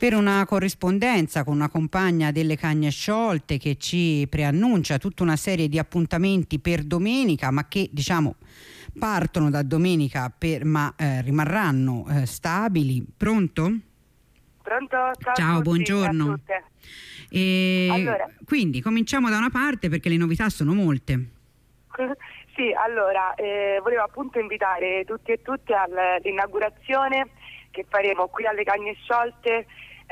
per una corrispondenza con una compagna delle Cagne Sciolte che ci preannuncia tutta una serie di appuntamenti per domenica, ma che diciamo partono da domenica ma rimarranno stabili. Pronto? Pronto? Ciao, buongiorno. Ciao a tutte. Allora. Quindi cominciamo da una parte perché le novità sono molte. Sì, allora volevo appunto invitare tutti e tutte all'inaugurazione che faremo qui alle Cagne Sciolte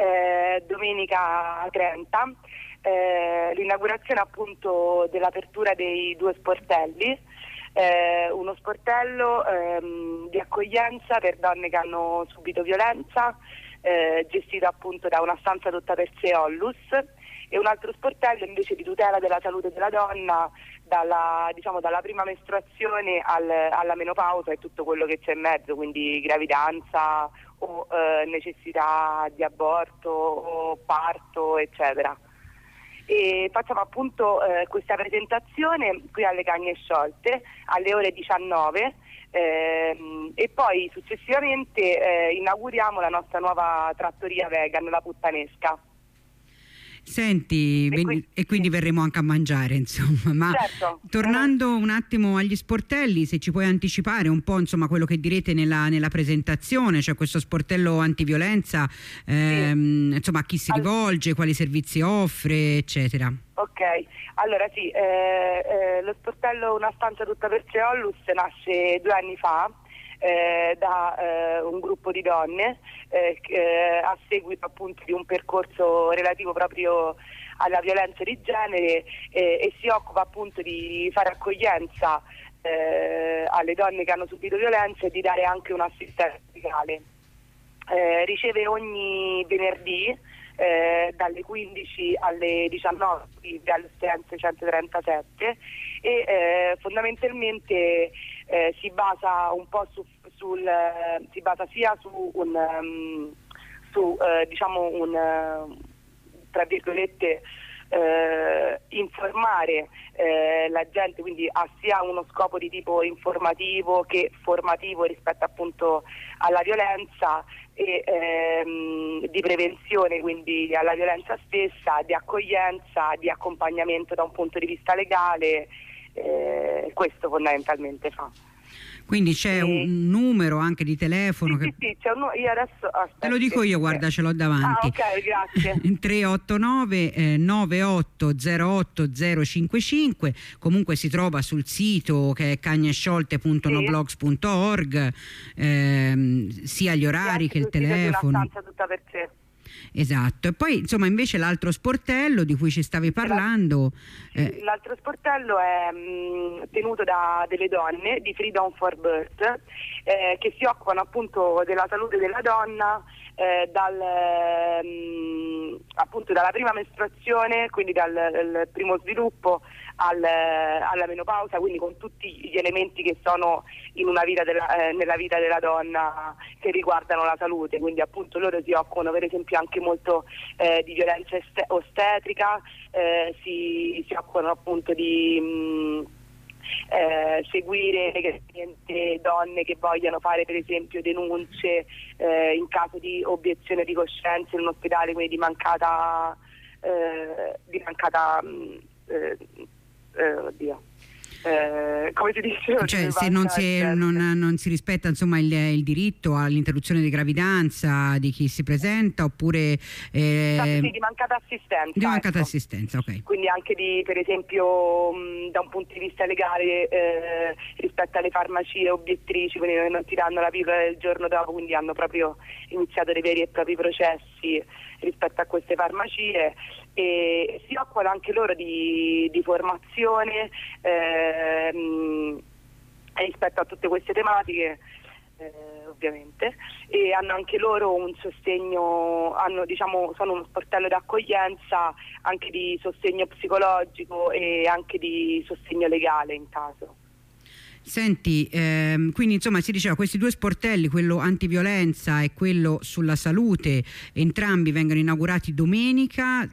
domenica 30, l'inaugurazione appunto dell'apertura dei 2 sportelli, uno sportello di accoglienza per donne che hanno subito violenza, gestito appunto da una stanza tutta per sé Ollus, e un altro sportello invece di tutela della salute della donna dalla prima mestruazione alla menopausa e tutto quello che c'è in mezzo, quindi gravidanza o necessità di aborto o parto, eccetera. E facciamo appunto questa presentazione qui alle Cagne Sciolte alle ore 19 e poi successivamente inauguriamo la nostra nuova trattoria vegan, la Puttanesca. Senti, e quindi verremo anche a mangiare, insomma. Ma certo. Tornando un attimo agli sportelli, se ci puoi anticipare un po', insomma, quello che direte nella presentazione, cioè questo sportello antiviolenza, insomma, a chi si rivolge, quali servizi offre, eccetera. Ok, allora sì, lo sportello Una stanza tutta per sé Ollus nasce 2 anni fa da un gruppo di donne a seguito appunto di un percorso relativo proprio alla violenza di genere e si occupa appunto di fare accoglienza alle donne che hanno subito violenza e di dare anche un'assistenza legale. Riceve ogni venerdì dalle 15 alle 19 alle Ostiense 137 e fondamentalmente si basa un po' si basa sia su tra virgolette informare la gente, quindi ha sia uno scopo di tipo informativo che formativo rispetto appunto alla violenza e di prevenzione, quindi alla violenza stessa, di accoglienza, di accompagnamento da un punto di vista legale, questo fondamentalmente fa. Quindi c'è un numero anche di telefono? Sì, c'è un numero, io adesso aspetta. Te lo dico io, guarda, ce l'ho davanti. Ok, grazie. 389 98 08055, comunque si trova sul sito che è cagnesciolte.noblogs.org, sia gli orari che il telefono. Una stanza tutta per sé. Esatto, e poi insomma invece l'altro sportello di cui ci stavi parlando. L'altro sportello è tenuto da delle donne di Freedom for Birth che si occupano appunto della salute della donna appunto dalla prima mestruazione, quindi dal primo sviluppo alla menopausa, quindi con tutti gli elementi che sono in una vita nella vita della donna che riguardano la salute, quindi appunto loro si occupano per esempio anche molto di violenza ostetrica, si occupano appunto di seguire le donne che vogliano fare per esempio denunce in caso di obiezione di coscienza in un ospedale, quindi di mancata come si dice? Cioè se non si rispetta insomma il diritto all'interruzione di gravidanza di chi si presenta, oppure di mancata assistenza. Di mancata assistenza, ok. Quindi anche per esempio da un punto di vista legale rispetto alle farmacie obiettrici, quindi non ti danno la pillola del giorno dopo, quindi hanno proprio iniziato dei veri e propri processi rispetto a queste farmacie, e si occupano anche loro di formazione rispetto a tutte queste tematiche, ovviamente, e hanno anche loro un sostegno, sono uno sportello d'accoglienza anche di sostegno psicologico e anche di sostegno legale in caso. Senti, quindi insomma si diceva questi 2 sportelli, quello antiviolenza e quello sulla salute, entrambi vengono inaugurati domenica.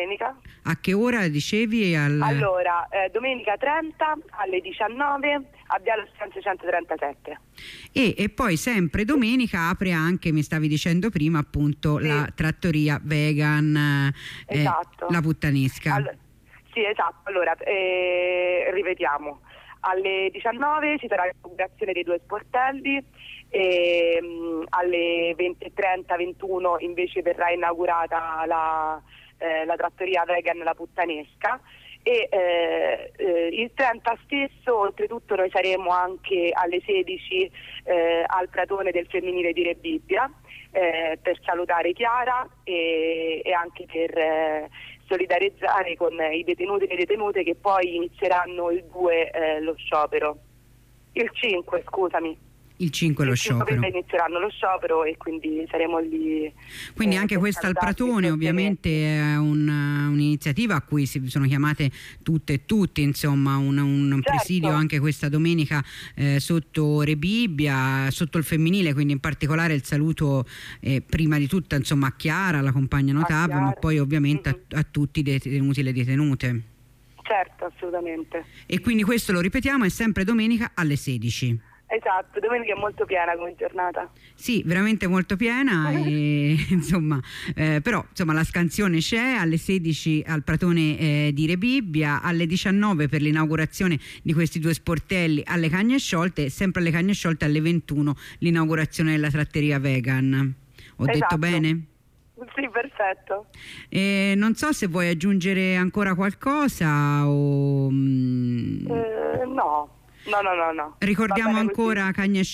A che ora dicevi? Allora, domenica 30 alle 19 a Viale Ostiense 137. E poi sempre domenica apre anche, mi stavi dicendo prima, appunto, sì, la trattoria vegan, esatto. La Puttanesca. Sì, esatto. Allora, ripetiamo, alle 19 ci sarà l'inaugurazione dei 2 sportelli, e alle 20:30, 21 invece verrà inaugurata la trattoria vegan La Puttanesca, e il 30 stesso oltretutto noi saremo anche alle 16 al Pratone del femminile di Rebibbia, per salutare Chiara e anche per solidarizzare con i detenuti e le detenute che poi inizieranno il 2 lo sciopero, il 5 scusami. Il 5 lo sciopero. Inizieranno lo sciopero e quindi saremo lì. Quindi anche questa al Pratone ovviamente è un'iniziativa a cui si sono chiamate tutte e tutti, insomma un certo, presidio anche questa domenica sotto Rebibbia, sotto il femminile, quindi in particolare il saluto prima di tutto insomma a Chiara, la compagna notabile, ma poi ovviamente a tutti i detenuti e le detenute. Certo, assolutamente. E quindi questo, lo ripetiamo, è sempre domenica alle 16. Esatto, domenica è molto piena come giornata. Sì, veramente molto piena e, insomma, però insomma la scansione c'è alle 16 al Pratone di Rebibbia, alle 19 per l'inaugurazione di questi 2 sportelli alle Cagne Sciolte, sempre alle Cagne Sciolte alle 21 l'inaugurazione della tratteria vegan. Ho detto bene? Sì, perfetto. Non so se vuoi aggiungere ancora qualcosa o... No. No. Ricordiamo ancora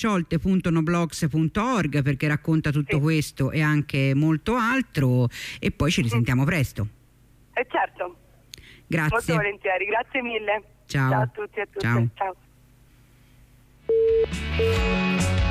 cagnesciolte.noblogs.org perché racconta tutto questo e anche molto altro, e poi ci risentiamo presto. Certo. Grazie. Molto volentieri, grazie mille. Ciao. Ciao a tutti e a tutte. Ciao.